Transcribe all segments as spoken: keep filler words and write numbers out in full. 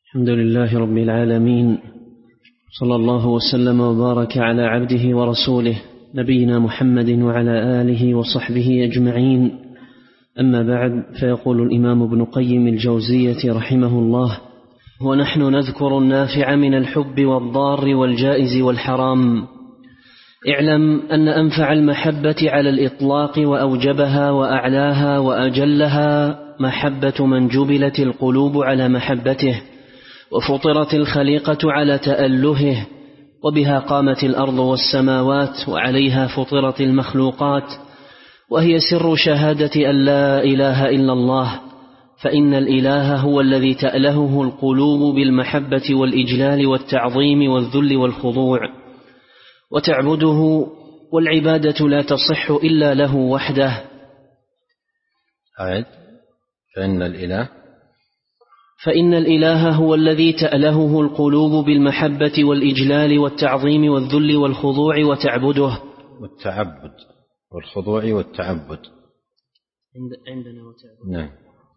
الحمد لله رب العالمين، صلى الله وسلم وبارك على عبده ورسوله نبينا محمد وعلى آله وصحبه أجمعين. أما بعد، فيقول الإمام ابن قيم الجوزية رحمه الله: ونحن نذكر النافع من الحب والضار والجائز والحرام. اعلم أن أنفع المحبة على الإطلاق وأوجبها وأعلاها وأجلها محبة من جبلت القلوب على محبته، وفطرت الخليقة على تألهه، وبها قامت الأرض والسماوات، وعليها فطرت المخلوقات، وهي سر شهادة أن لا إله إلا الله، فإن الإله هو الذي تألهه القلوب بالمحبة والإجلال والتعظيم والذل والخضوع، وتعبده، والعبادة لا تصح إلا له وحده. أعد. فإن الإله فإن الإله هو الذي تألهه القلوب بالمحبة والإجلال والتعظيم والذل والخضوع وتعبده والتعبد والخضوع والتعبد عندنا وتعبد. نعم.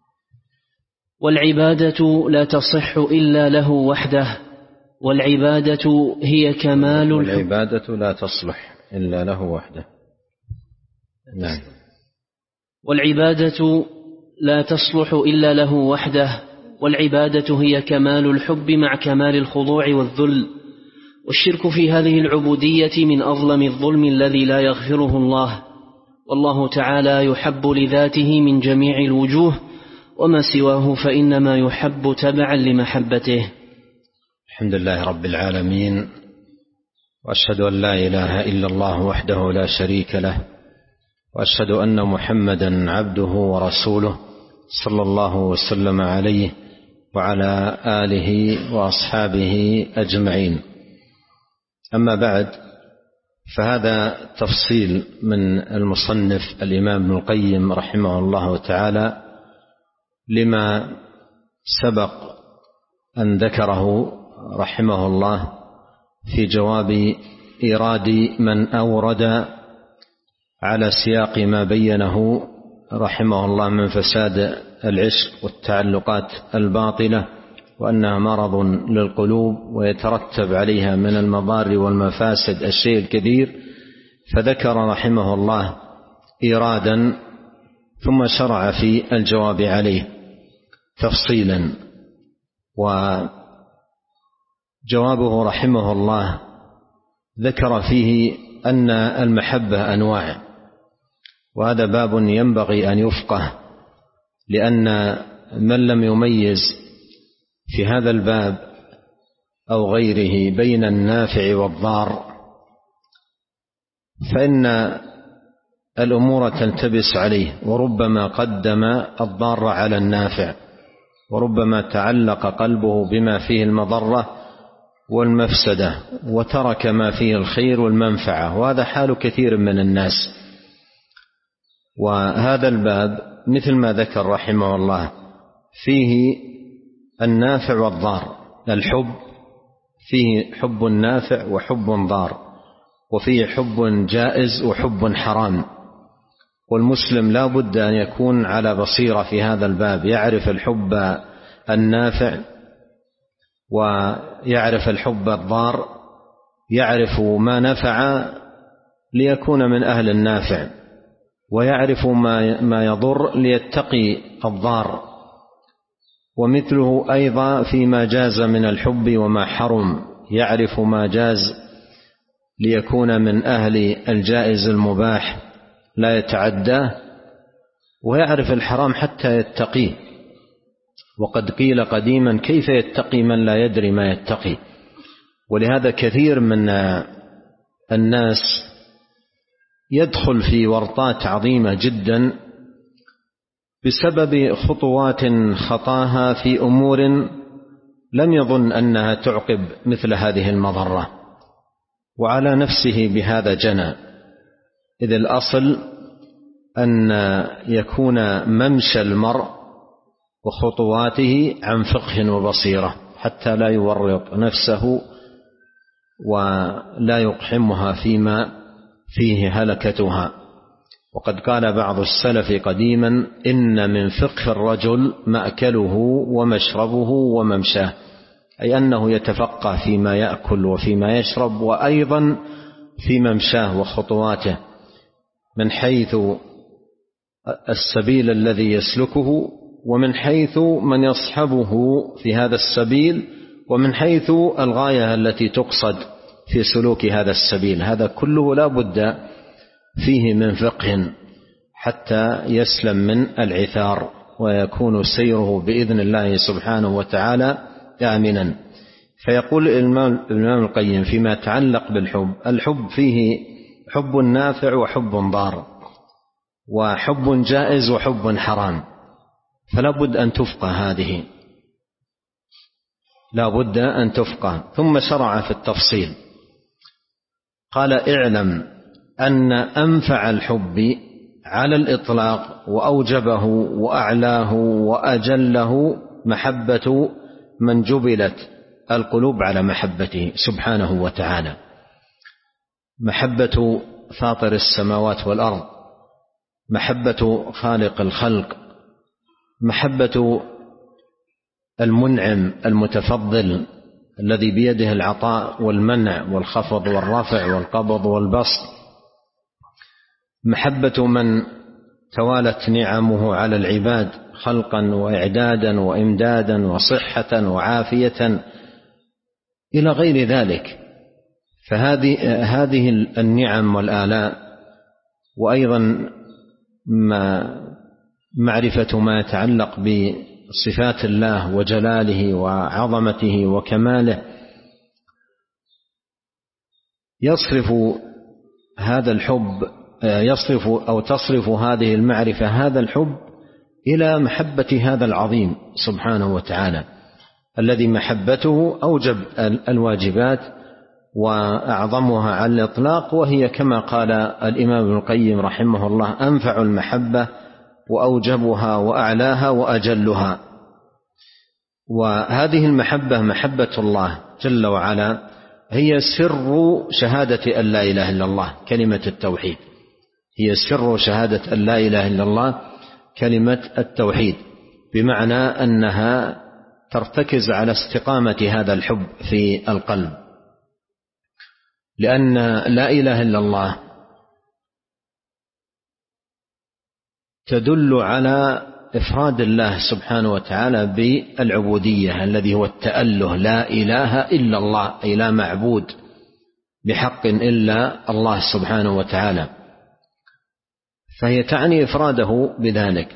والعبادة لا تصح إلا له وحده، والعبادة هي كمال والعبادة لا تصلح إلا له وحده. نعم. والعبادة لا تصلح إلا له وحده، والعبادة هي كمال الحب مع كمال الخضوع والذل. والشرك في هذه العبودية من أظلم الظلم الذي لا يغفره الله، والله تعالى يحب لذاته من جميع الوجوه، وما سواه فإنما يحب تبعا لمحبته. الحمد لله رب العالمين، وأشهد أن لا إله إلا الله وحده لا شريك له، وأشهد أن محمدا عبده ورسوله صلى الله وسلم عليه وعلى آله وأصحابه أجمعين. أما بعد، فهذا تفصيل من المصنف الإمام ابن القيم رحمه الله تعالى لما سبق أن ذكره رحمه الله في جواب إيراد من أورد على سياق ما بينه رحمه الله من فساد العشق والتعلقات الباطلة، وأنها مرض للقلوب ويترتب عليها من المضار والمفاسد الشيء الكبير. فذكر رحمه الله إيرادا ثم شرع في الجواب عليه تفصيلا. وجوابه رحمه الله ذكر فيه أن المحبة أنواع، وهذا باب ينبغي أن يفقه، لأن من لم يميز في هذا الباب أو غيره بين النافع والضار فإن الأمور تلتبس عليه، وربما قدم الضار على النافع، وربما تعلق قلبه بما فيه المضرة والمفسدة وترك ما فيه الخير والمنفعة، وهذا حال كثير من الناس. وهذا الباب مثل ما ذكر رحمه الله فيه النافع والضار، الحب فيه حب نافع وحب ضار، وفيه حب جائز وحب حرام. والمسلم لا بد أن يكون على بصيرة في هذا الباب، يعرف الحب النافع ويعرف الحب الضار، يعرف ما نفع ليكون من أهل النافع، ويعرف ما يضر ليتقي الضار. ومثله أيضا فيما جاز من الحب وما حرم، يعرف ما جاز ليكون من أهل الجائز المباح لا يتعداه، ويعرف الحرام حتى يتقيه. وقد قيل قديما: كيف يتقي من لا يدري ما يتقي؟ ولهذا كثير من الناس يدخل في ورطات عظيمة جدا بسبب خطوات خطاها في أمور لم يظن أنها تعقب مثل هذه المضرة، وعلى نفسه بهذا جنى. إذ الأصل أن يكون ممشى المرء وخطواته عن فقه وبصيرة، حتى لا يورط نفسه ولا يقحمها فيما فيه هلكتها. وقد قال بعض السلف قديما: إن من فقه الرجل مأكله ومشربه وممشاه. أي أنه يتفقه فيما يأكل وفيما يشرب، وأيضا في ممشاه وخطواته، من حيث السبيل الذي يسلكه، ومن حيث من يصحبه في هذا السبيل، ومن حيث الغاية التي تقصد في سلوك هذا السبيل. هذا كله لا بد فيه من فقه حتى يسلم من العثار ويكون سيره بإذن الله سبحانه وتعالى آمنا. فيقول الإمام القيم فيما يتعلق بالحب: الحب فيه حب نافع وحب ضار، وحب جائز وحب حرام، فلا بد أن تفقه هذه، لا بد أن تفقه. ثم شرع في التفصيل، قال: اعلم أن أنفع الحب على الإطلاق وأوجبه وأعلاه وأجله محبة من جبلت القلوب على محبته سبحانه وتعالى، محبة فاطر السماوات والأرض، محبة خالق الخلق، محبة المنعم المتفضل الذي بيده العطاء والمنع والخفض والرفع والقبض والبسط، محبة من توالت نعمه على العباد خلقا وإعدادا وإمدادا وصحة وعافية إلى غير ذلك. فهذه هذه النعم والآلاء، وأيضا ما معرفة ما يتعلق بصفات الله وجلاله وعظمته وكماله، يصرف هذا الحب يصرف أو تصرف هذه المعرفة هذا الحب إلى محبة هذا العظيم سبحانه وتعالى، الذي محبته أوجب الواجبات وأعظمها على الإطلاق، وهي كما قال الإمام ابن القيم رحمه الله: أنفع المحبة وأوجبها وأعلاها وأجلها. وهذه المحبة محبة الله جل وعلا هي سر شهادة أن لا إله إلا الله، كلمة التوحيد، هي سر شهادة أن لا إله إلا الله كلمة التوحيد، بمعنى أنها ترتكز على استقامة هذا الحب في القلب، لأن لا إله إلا الله تدل على إفراد الله سبحانه وتعالى بالعبودية، الذي هو التأله، لا إله إلا الله، أي لا معبود بحق إلا الله سبحانه وتعالى، فهي تعني إفراده بذلك.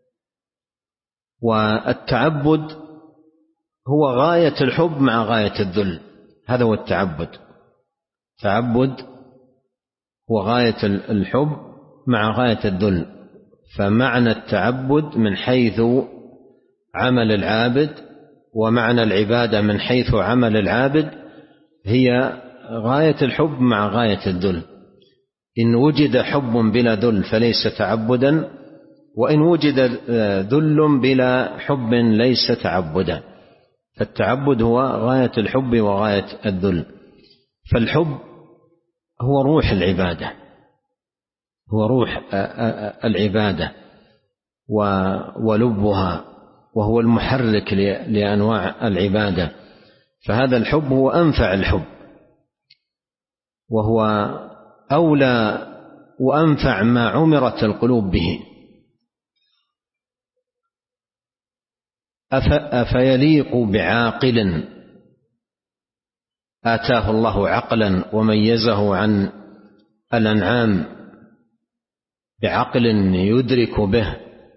والتعبد هو غاية الحب مع غاية الذل، هذا هو التعبد. تعبد هو غاية الحب مع غاية الذل. فمعنى التعبد من حيث عمل العابد، ومعنى العبادة من حيث عمل العابد، هي غاية الحب مع غاية الذل. إن وجد حب بلا ذل فليس تعبدا، وإن وجد ذل بلا حب ليس تعبدا. فالتعبد هو غاية الحب وغاية الذل. فالحب هو روح العبادة، هو روح العبادة ولبها، وهو المحرك لأنواع العبادة. فهذا الحب هو أنفع الحب، وهو أولى وأنفع ما عمرت القلوب به. أفيليق بعاقل آتاه الله عقلا وميزه عن الأنعام بعقل يدرك به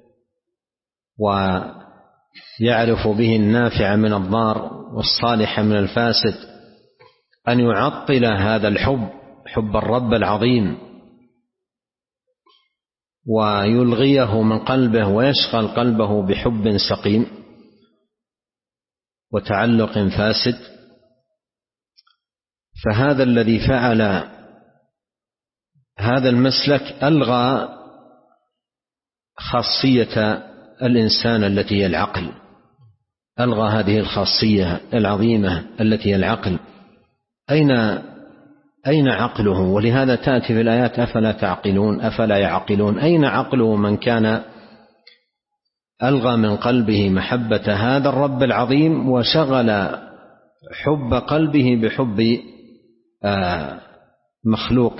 ويعرف به النافع من الضار والصالح من الفاسد، أن يعطل هذا الحب، حب الرب العظيم، ويلغيه من قلبه ويشغل قلبه بحب سقيم وتعلق فاسد؟ فهذا الذي فعل هذا المسلك ألغى خاصية الإنسان التي هي العقل، ألغى هذه الخاصية العظيمة التي هي العقل. أين أين عقله؟ ولهذا تأتي في الآيات: أفلا تعقلون، أفلا يعقلون. أين عقله من كان ألغى من قلبه محبة هذا الرب العظيم، وشغل حب قلبه بحب مخلوق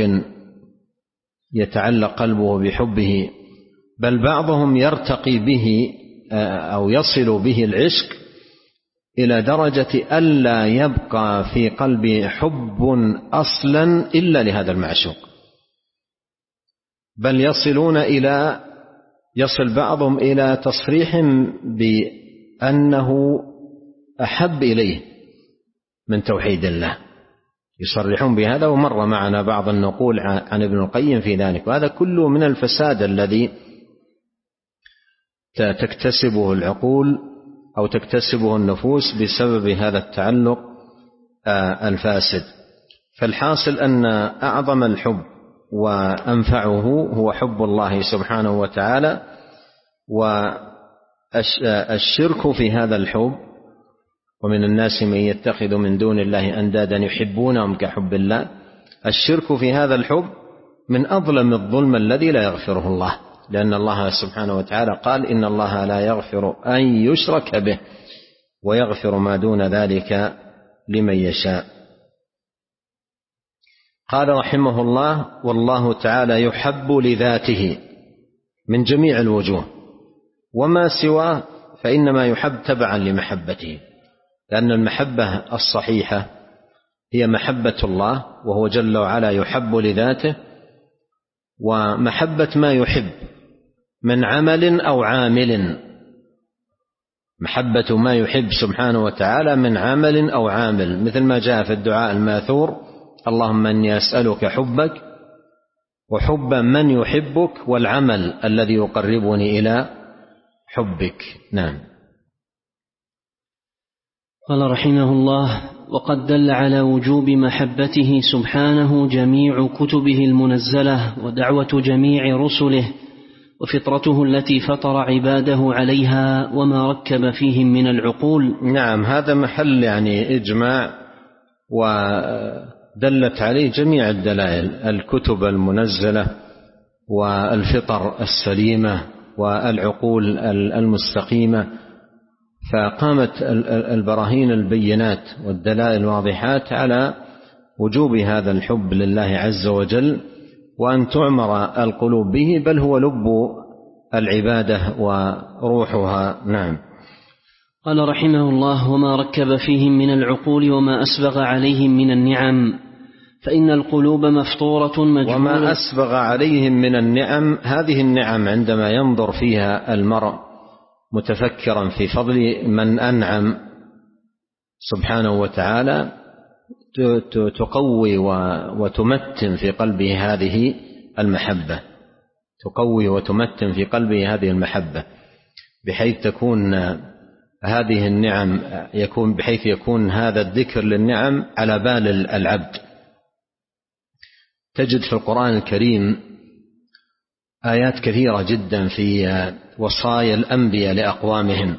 يتعلق قلبه بحبه، بل بعضهم يرتقي به أو يصل به العشق إلى درجة ألا يبقى في قلبه حب أصلا إلا لهذا المعشوق، بل يصلون إلى يصل بعضهم إلى تصريح بأنه أحب إليه من توحيد الله، يصرحون بهذا. ومر معنا بعض النقول عن ابن القيم في ذلك، وهذا كله من الفساد الذي تكتسبه العقول أو تكتسبه النفوس بسبب هذا التعلق الفاسد. فالحاصل أن أعظم الحب وأنفعه هو حب الله سبحانه وتعالى، والشرك في هذا الحب، ومن الناس من يتخذ من دون الله أندادا يحبونهم كحب الله، الشرك في هذا الحب من أظلم الظلم الذي لا يغفره الله، لأن الله سبحانه وتعالى قال إن الله لا يغفر أن يشرك به ويغفر ما دون ذلك لمن يشاء. قال رحمه الله: والله تعالى يحب لذاته من جميع الوجوه، وما سواه فإنما يحب تبعا لمحبته، لأن المحبة الصحيحة هي محبة الله، وهو جل وعلا يحب لذاته، ومحبة ما يحب من عمل أو عامل، محبة ما يحب سبحانه وتعالى من عمل أو عامل، مثل ما جاء في الدعاء الماثور: اللهم إني أسألك حبك وحب من يحبك والعمل الذي يقربني إلى حبك. نعم. قال رحمه الله: وقد دل على وجوب محبته سبحانه جميع كتبه المنزلة ودعوة جميع رسله وفطرته التي فطر عباده عليها وما ركب فيهم من العقول. نعم، هذا محل يعني إجماع، ودلت عليه جميع الدلائل، الكتب المنزلة والفطر السليمة والعقول المستقيمة، فقامت البراهين البينات والدلائل الواضحات على وجوب هذا الحب لله عز وجل، وأن تعمر القلوب به، بل هو لب العبادة وروحها. نعم. قال رحمه الله: وما ركب فيهم من العقول وما أسبغ عليهم من النعم، فإن القلوب مفطورة مجبولة. وما أسبغ عليهم من النعم، هذه النعم عندما ينظر فيها المرء متفكرا في فضل من أنعم سبحانه وتعالى تقوي وتمتن في قلبه هذه المحبة، تقوي وتمتن في قلبه هذه المحبة، بحيث تكون هذه النعم يكون بحيث يكون هذا الذكر للنعم على بال العبد. تجد في القرآن الكريم آيات كثيرة جدا في وصايا الأنبياء لأقوامهم،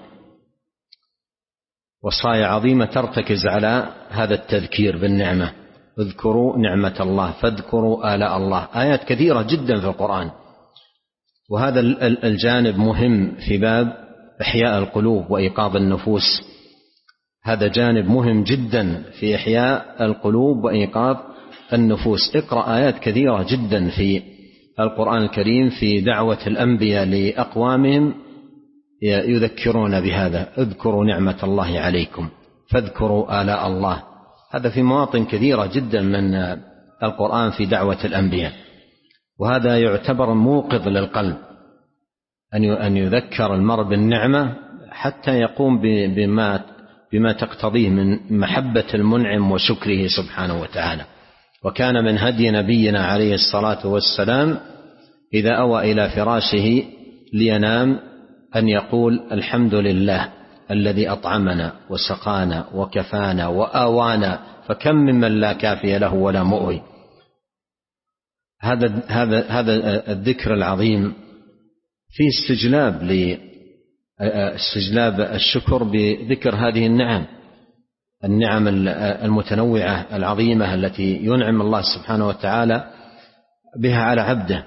وصايا عظيمة ترتكز على هذا التذكير بالنعمة: اذكروا نعمة الله فاذكروا آلاء الله. آيات كثيرة جدا في القرآن، وهذا الجانب مهم في باب إحياء القلوب وإيقاظ النفوس، هذا جانب مهم جدا في إحياء القلوب وإيقاظ النفوس. اقرأ آيات كثيرة جدا في القرآن الكريم في دعوة الأنبياء لأقوامهم يذكرون بهذا: اذكروا نعمة الله عليكم فاذكروا آلاء الله. هذا في مواطن كثيرة جدا من القرآن في دعوة الأنبياء، وهذا يعتبر موقظ للقلب أن يذكر المرء بالنعمة حتى يقوم بما بما تقتضيه من محبة المنعم وشكره سبحانه وتعالى. وكان من هدي نبينا عليه الصلاة والسلام إذا أوى إلى فراشه لينام أن يقول: الحمد لله الذي أطعمنا وسقانا وكفانا وآوانا، فكم ممن لا كافي له ولا مؤوي. هذا هذا هذا الذكر العظيم فيه استجلاب لاستجلاب الشكر بذكر هذه النعم، النعم المتنوعة العظيمة التي ينعم الله سبحانه وتعالى بها على عبده.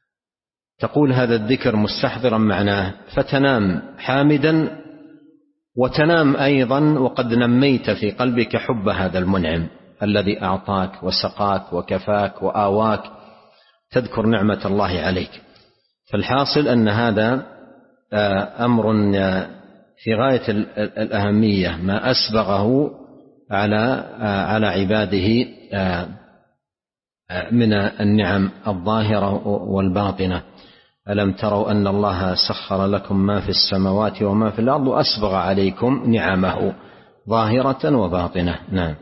تقول هذا الذكر مستحضرا معناه، فتنام حامدا وتنام أيضا وقد نميت في قلبك حب هذا المنعم الذي أعطاك وسقاك وكفاك وآواك، تذكر نعمة الله عليك. فالحاصل أن هذا أمر في غاية الأهمية، ما أسبغه على على عباده من النعم الظاهرة والباطنة. ألم تروا أن الله سخر لكم ما في السماوات وما في الأرض وأسبغ عليكم نعمه ظاهرة وباطنة. نعم.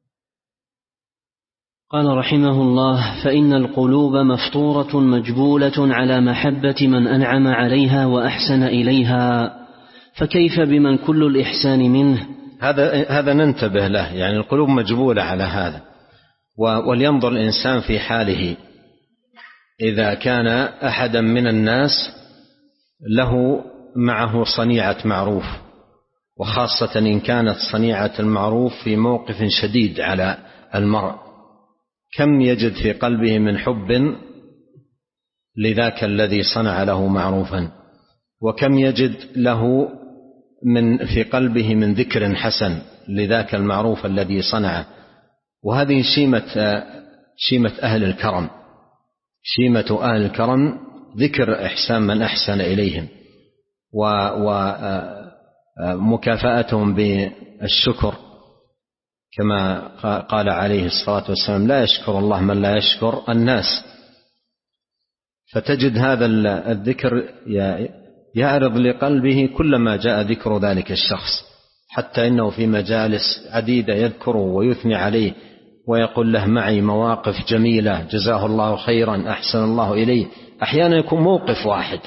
قال رحمه الله: فإن القلوب مفطورة مجبولة على محبة من أنعم عليها وأحسن إليها، فكيف بمن كل الإحسان منه؟ هذا هذا ننتبه له، يعني القلوب مجبولة على هذا. ولينظر الإنسان في حاله، إذا كان أحدا من الناس له معه صنيعة معروف، وخاصة إن كانت صنيعة المعروف في موقف شديد على المرء، كم يجد في قلبه من حب لذاك الذي صنع له معروفا، وكم يجد له من في قلبه من ذكر حسن لذاك المعروف الذي صنعه. وهذه شيمة شيمة أهل الكرم، شيمة أهل الكرم ذكر إحسان من أحسن إليهم ومكافأتهم بالشكر، كما قال عليه الصلاة والسلام: لا يشكر الله من لا يشكر الناس. فتجد هذا الذكر يعرض لقلبه كلما جاء ذكر ذلك الشخص، حتى إنه في مجالس عديدة يذكره ويثني عليه ويقول له: معي مواقف جميلة، جزاه الله خيرا، أحسن الله إليه. أحيانا يكون موقف واحد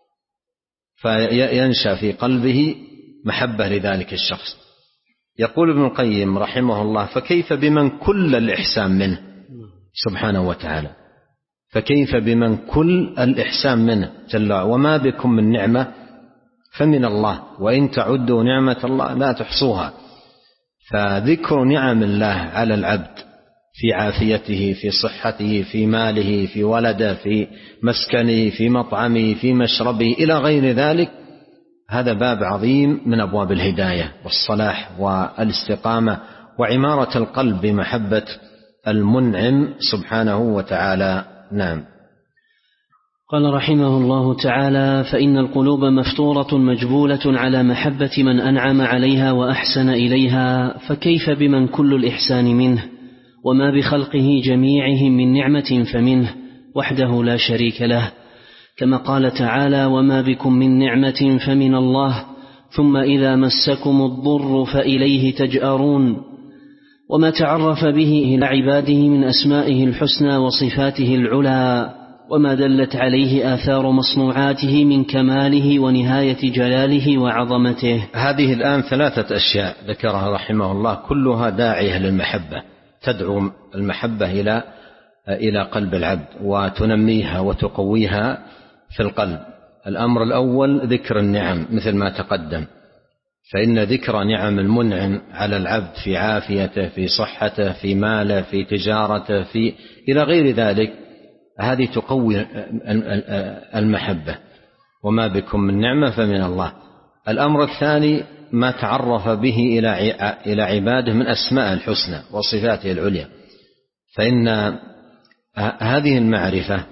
فينشأ في قلبه محبة لذلك الشخص. يقول ابن القيم رحمه الله: فكيف بمن كل الإحسان منه سبحانه وتعالى، فكيف بمن كل الإحسان منه جل وعلا. وما بكم من نعمة فمن الله، وإن تعدوا نعمة الله لا تحصوها. فذكر نعم الله على العبد في عافيته، في صحته، في ماله، في ولده، في مسكنه، في مطعمه، في مشربه، إلى غير ذلك، هذا باب عظيم من أبواب الهداية والصلاح والاستقامة وعمارة القلب بمحبة المنعم سبحانه وتعالى. نعم. قال رحمه الله تعالى: فإن القلوب مفطورة مجبولة على محبة من أنعم عليها وأحسن إليها، فكيف بمن كل الإحسان منه، وما بخلقه جميعهم من نعمة فمنه وحده لا شريك له، كما قال تعالى: وما بكم من نعمة فمن الله، ثم إذا مسكم الضر فإليه تجأرون. وما تعرف به إلى عباده من أسمائه الحسنى وصفاته العلى، وما دلت عليه آثار مصنوعاته من كماله ونهاية جلاله وعظمته. هذه الآن ثلاثة أشياء ذكرها رحمه الله، كلها داعية للمحبة، تدعو المحبة إلى إلى قلب العبد وتنميها وتقويها في القلب. الأمر الأول ذكر النعم مثل ما تقدم، فإن ذكر نعم المنعم على العبد في عافيته، في صحته، في ماله، في تجارته، في إلى غير ذلك، هذه تقوي المحبة. وما بكم من نعمة فمن الله. الأمر الثاني ما تعرف به إلى عباده من أسماء الحسنى وصفاته العليا، فإن هذه المعرفة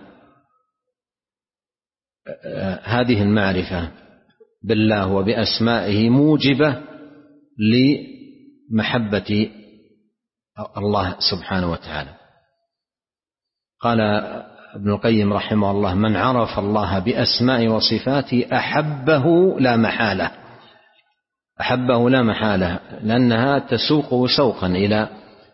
هذه المعرفة بالله وبأسمائه موجبة لمحبة الله سبحانه وتعالى. قال ابن القيم رحمه الله: من عرف الله بأسماء وصفاته أحبه لا محالة، أحبه لا محالة، لأنها تسوقه سوقا إلى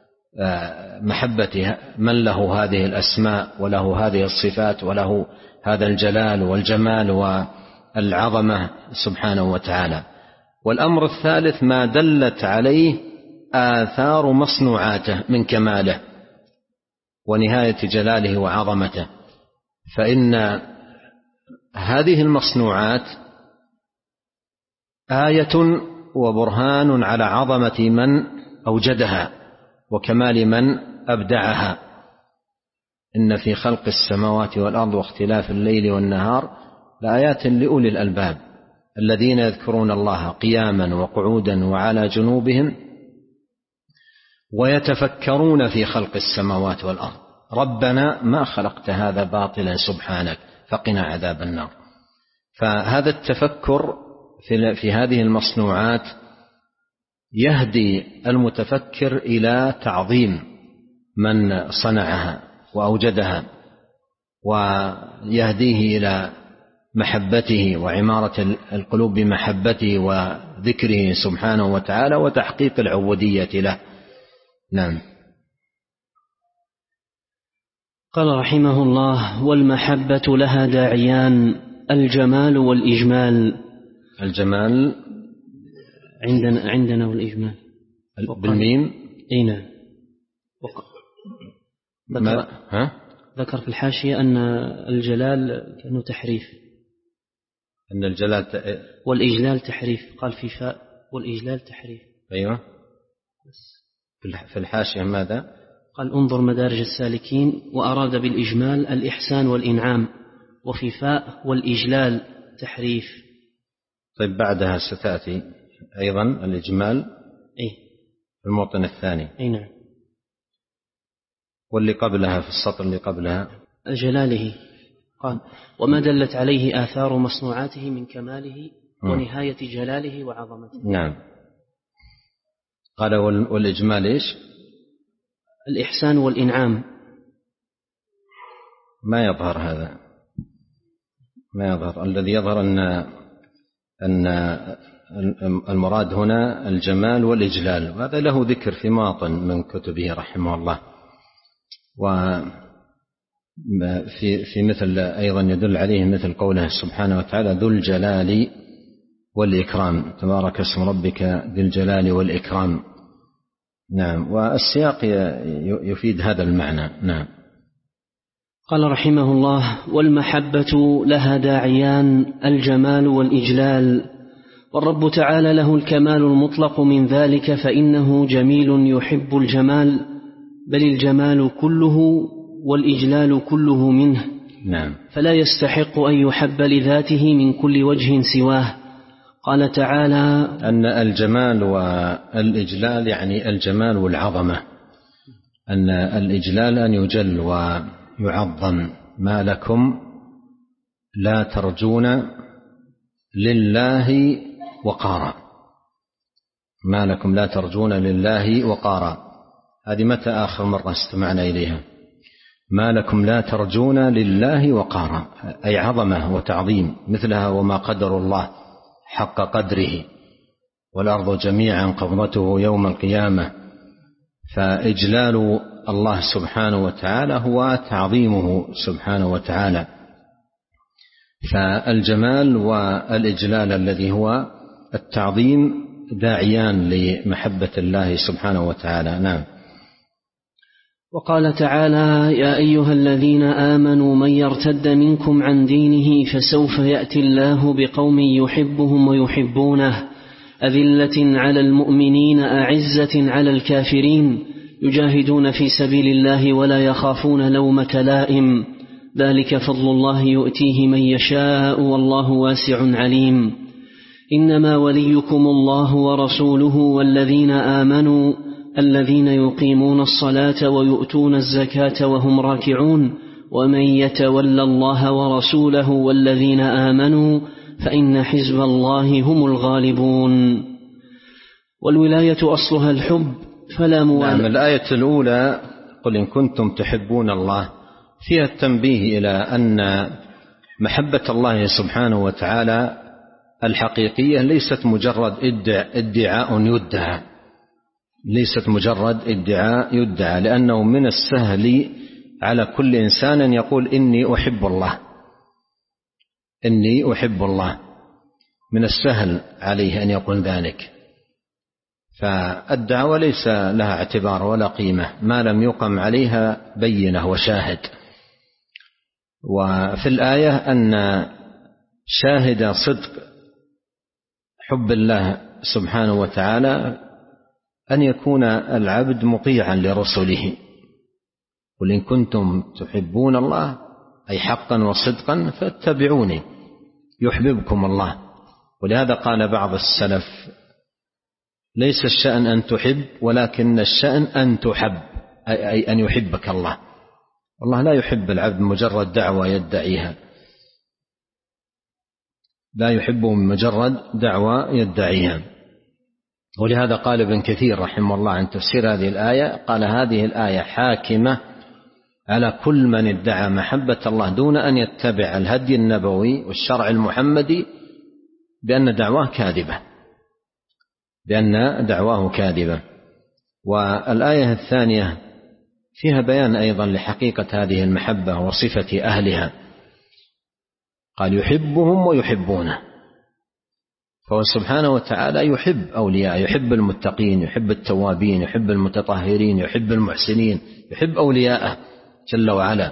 محبة من له هذه الأسماء وله هذه الصفات وله هذا الجلال والجمال والعظمة سبحانه وتعالى. والأمر الثالث ما دلت عليه آثار مصنوعاته من كماله ونهاية جلاله وعظمته، فإن هذه المصنوعات آية وبرهان على عظمة من أوجدها وكمال من أبدعها. إن في خلق السماوات والأرض واختلاف الليل والنهار لآيات لأولي الألباب. الذين يذكرون الله قياما وقعودا وعلى جنوبهم ويتفكرون في خلق السماوات والأرض ربنا ما خلقت هذا باطلا سبحانك فقنا عذاب النار. فهذا التفكر في هذه المصنوعات يهدي المتفكر إلى تعظيم من صنعها وأوجدها، ويهديه إلى محبته وعمارة القلوب بمحبته وذكره سبحانه وتعالى وتحقيق العبودية له. نعم. قال رحمه الله: والمحبة لها داعيان، الجمال والإجمال. الجمال عندنا عندنا والإجمال بالميم. اي نعم. ذكر, ها؟ ذكر في الحاشية أن الجلال كأنه تحريف، أن الجلال ت... والإجلال تحريف، قال في فاء والإجلال تحريف. أيوة. في الحاشية ماذا؟ قال انظر مدارج السالكين، وأراد بالإجمال الإحسان والإنعام، وفي فاء والإجلال تحريف. طيب بعدها ستأتي أيضا الإجمال إيه؟ في الموطن الثاني. أي نعم. واللي قبلها في السطر اللي قبلها جلاله، قال وما دلت عليه آثار مصنوعاته من كماله ونهاية جلاله وعظمته. نعم. قال والإجمال إيش؟ الإحسان والإنعام. ما يظهر هذا، ما يظهر. الذي يظهر أن أن المراد هنا الجمال والإجلال، وهذا له ذكر في مواطن من كتبه رحمه الله. وفي في مثل أيضا يدل عليه مثل قوله سبحانه وتعالى: ذو الجلال والإكرام، تبارك اسم ربك ذي الجلال والإكرام. نعم. والسياق يفيد هذا المعنى. نعم. قال رحمه الله: والمحبة لها داعيان، الجمال والإجلال. والرب تعالى له الكمال المطلق من ذلك، فإنه جميل يحب الجمال، بل الجمال كله والإجلال كله منه. نعم. فلا يستحق أن يحب لذاته من كل وجه سواه. قال تعالى: أن الجمال والإجلال يعني الجمال والعظمة، أن الإجلال أن يجل ويعظم. ما لكم لا ترجون لله وقارا، ما لكم لا ترجون لله وقارا. هذه متى آخر مرة استمعنا إليها؟ ما لكم لا ترجون لله وقارا، أي عظمة وتعظيم، مثلها وما قدر الله حق قدره والأرض جميعا قبضته يوم القيامة. فإجلال الله سبحانه وتعالى هو تعظيمه سبحانه وتعالى. فالجمال والإجلال الذي هو التعظيم داعيان لمحبة الله سبحانه وتعالى. نعم. وقال تعالى: يا أيها الذين آمنوا من يرتد منكم عن دينه فسوف يأتي الله بقوم يحبهم ويحبونه، أذلة على المؤمنين أعزة على الكافرين، يجاهدون في سبيل الله ولا يخافون لومة لائم، ذلك فضل الله يؤتيه من يشاء والله واسع عليم. إنما وليكم الله ورسوله والذين آمنوا الذين يقيمون الصلاة ويؤتون الزكاة وهم راكعون، ومن يتول الله ورسوله والذين آمنوا فإن حزب الله هم الغالبون. والولاية أصلها الحب فلا موالاه. نعم. الآية الأولى قل إن كنتم تحبون الله فيها التنبيه إلى أن محبة الله سبحانه وتعالى الحقيقية ليست مجرد ادعاء يدعى، ليست مجرد ادعاء يدعى، لأنه من السهل على كل إنسان أن يقول إني أحب الله، إني أحب الله، من السهل عليه أن يقول ذلك. فالدعوة ليس لها اعتبار ولا قيمة ما لم يقم عليها بينة وشاهد. وفي الآية أن شاهد صدق حب الله سبحانه وتعالى أن يكون العبد مطيعا لرسله. قل إن كنتم تحبون الله أي حقا وصدقا فاتبعوني يحببكم الله ولهذا قال بعض السلف: ليس الشأن أن تحب، ولكن الشأن أن تحب، أي أن يحبك الله. والله لا يحب العبد مجرد دعوة يدعيها، لا يحبه من مجرد دعوة يدعيها. ولهذا قال ابن كثير رحمه الله عن تفسير هذه الآية، قال: هذه الآية حاكمة على كل من ادعى محبة الله دون أن يتبع الهدي النبوي والشرع المحمدي بأن دعواه كاذبة، بأن دعواه كاذبة. والآية الثانية فيها بيان أيضا لحقيقة هذه المحبة وصفة أهلها، قال: يحبهم ويحبونه. فهو سبحانه وتعالى يحب أولياء، يحب المتقين، يحب التوابين، يحب المتطهرين، يحب المحسنين، يحب أولياءه جل وعلا،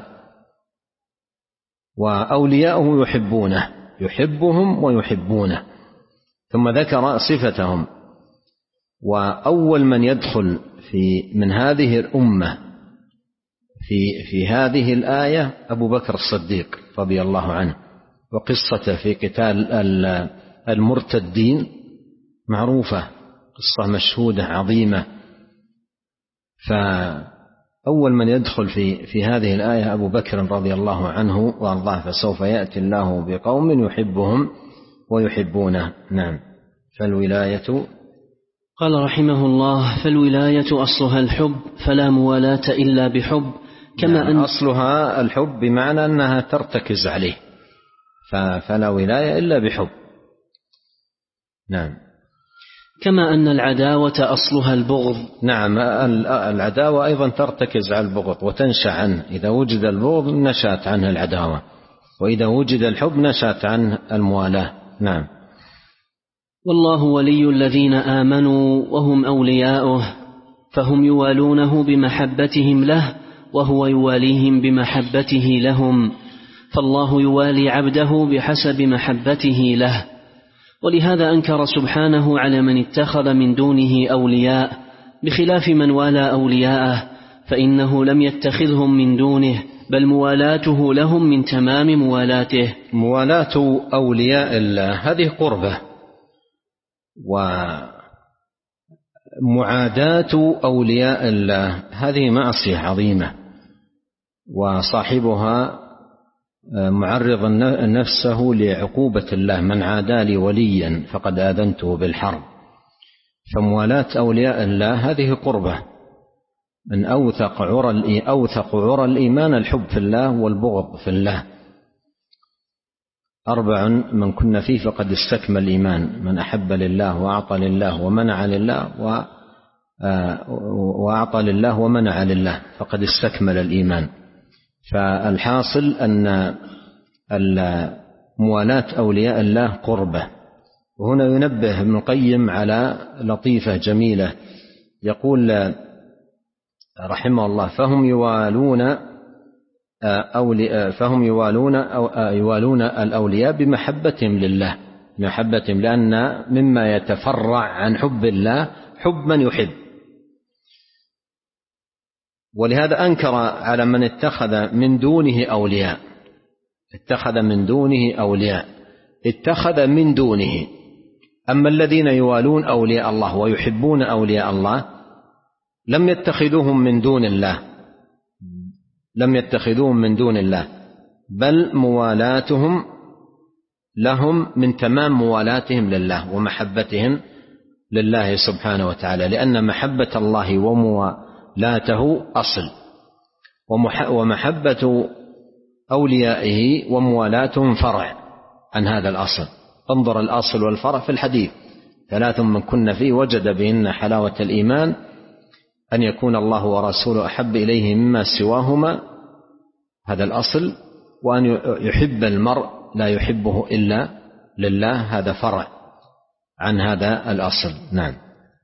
وأولياؤه يحبونه، يحبهم ويحبونه. ثم ذكر صفتهم. وأول من يدخل في من هذه الأمة في في هذه الآية أبو بكر الصديق رضي الله عنه، وقصته في قتال المرتدين معروفة، قصة مشهودة عظيمة. فأول من يدخل في في هذه الآية أبو بكر رضي الله عنه وأرضاه، فسوف يأتي الله بقوم يحبهم ويحبونه. نعم. فالولاية، قال رحمه الله: فالولاية أصلها الحب، فلا موالاة إلا بحب. كما نعم، أن أصلها الحب بمعنى أنها ترتكز عليه، فلا ولاية إلا بحب. نعم. كما أن العداوة أصلها البغض. نعم، العداوة أيضا ترتكز على البغض وتنشأ عنه. إذا وجد البغض نشأت عنه العداوة، وإذا وجد الحب نشأت عنه الموالاة. نعم. والله ولي الذين آمنوا وهم أولياؤه، فهم يوالونه بمحبتهم له، وهو يواليهم بمحبته لهم، فالله يوالي عبده بحسب محبته له. ولهذا أنكر سبحانه على من اتخذ من دونه أولياء، بخلاف من والى أولياءه، فإنه لم يتخذهم من دونه، بل موالاته لهم من تمام موالاته. موالاة أولياء الله هذه قربة، ومعاداة أولياء الله هذه معصية عظيمة، وصاحبها معرض نفسه لعقوبة الله: من عادى لي وليا فقد آذنته بالحرب. فموالاة أولياء الله هذه قربة. من أوثق عرى أوثق عرى الإيمان الحب في الله والبغض في الله. أربع من كن فيه فقد استكمل الإيمان: من أحب لله وأعطى لله ومنع لله وأعطى لله ومنع لله فقد استكمل الإيمان. فالحاصل أن موالاة أولياء الله قربة. وهنا ينبه ابن القيم على لطيفة جميلة، يقول رحمه الله: فهم يوالون أولياء فهم يوالون أو يوالون الأولياء بمحبتهم لله، بمحبتهم، لأن مما يتفرع عن حب الله حب من يحب. ولهذا أنكر على من اتخذ من دونه أولياء، اتخذ من دونه أولياء اتخذ من دونه. أما الذين يوالون أولياء الله ويحبون أولياء الله لم يتخذوهم من دون الله، لم يتخذوهم من دون الله، بل موالاتهم لهم من تمام موالاتهم لله ومحبتهم لله سبحانه وتعالى، لأن محبة الله وموالاته أصل، ومحبة أوليائه وموالاتهم فرع عن هذا الأصل. انظر الأصل والفرع في الحديث: ثلاث من كن فيه وجد بهن حلاوة الإيمان، أن يكون الله ورسوله أحب إليه مما سواهما، هذا الأصل، وأن يحب المرء لا يحبه إلا لله، هذا فرع عن هذا الأصل. نعم.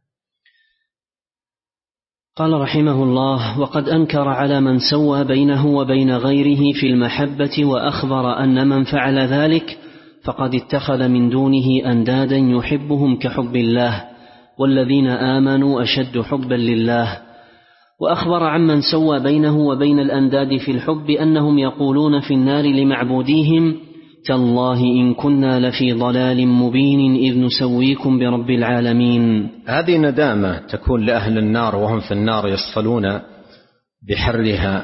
قال رحمه الله: وقد أنكر على من سوى بينه وبين غيره في المحبة، وأخبر أن من فعل ذلك فقد اتخذ من دونه أندادا يحبهم كحب الله، والذين آمنوا أشد حبا لله. وأخبر عمن سوى بينه وبين الأنداد في الحب أنهم يقولون في النار لمعبوديهم: تالله إن كنا لفي ضلال مبين إذ نسويكم برب العالمين. هذه ندامة تكون لأهل النار وهم في النار يصطلون بحرها،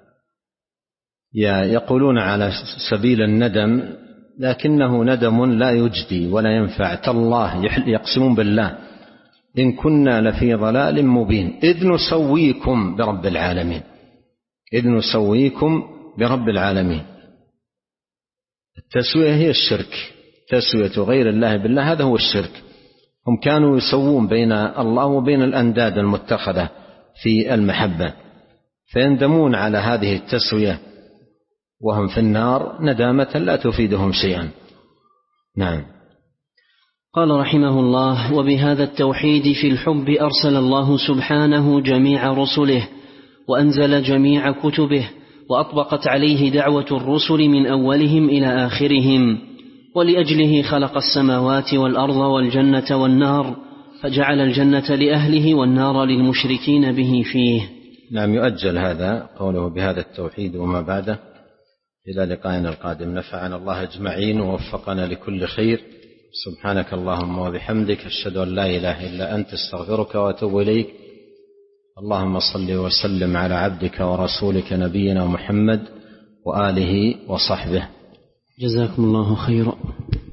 يقولون على سبيل الندم لكنه ندم لا يجدي ولا ينفع. تالله يقسمون بالله إن كنا لفي ضلال مبين إذ نسويكم برب العالمين، إذ نسويكم برب العالمين. التسوية هي الشرك، تسوية غير الله بالله هذا هو الشرك. هم كانوا يسوون بين الله وبين الأنداد المتخذة في المحبة، فيندمون على هذه التسوية وهم في النار ندامة لا تفيدهم شيئا. نعم. قال رحمه الله: وبهذا التوحيد في الحب أرسل الله سبحانه جميع رسله وأنزل جميع كتبه، وأطبقت عليه دعوة الرسل من أولهم إلى آخرهم، ولأجله خلق السماوات والأرض والجنة والنار، فجعل الجنة لأهله والنار للمشركين به فيه. نعم. يؤجل هذا قوله بهذا التوحيد وما بعده إلى لقائنا القادم. نفعنا الله أجمعين ووفقنا لكل خير. سبحانك اللهم وبحمدك، أشهد أن لا إله إلا أنت، استغفرك وأتوب إليك. اللهم صل وسلم على عبدك ورسولك نبينا محمد وآله وصحبه. جزاكم الله خيرا.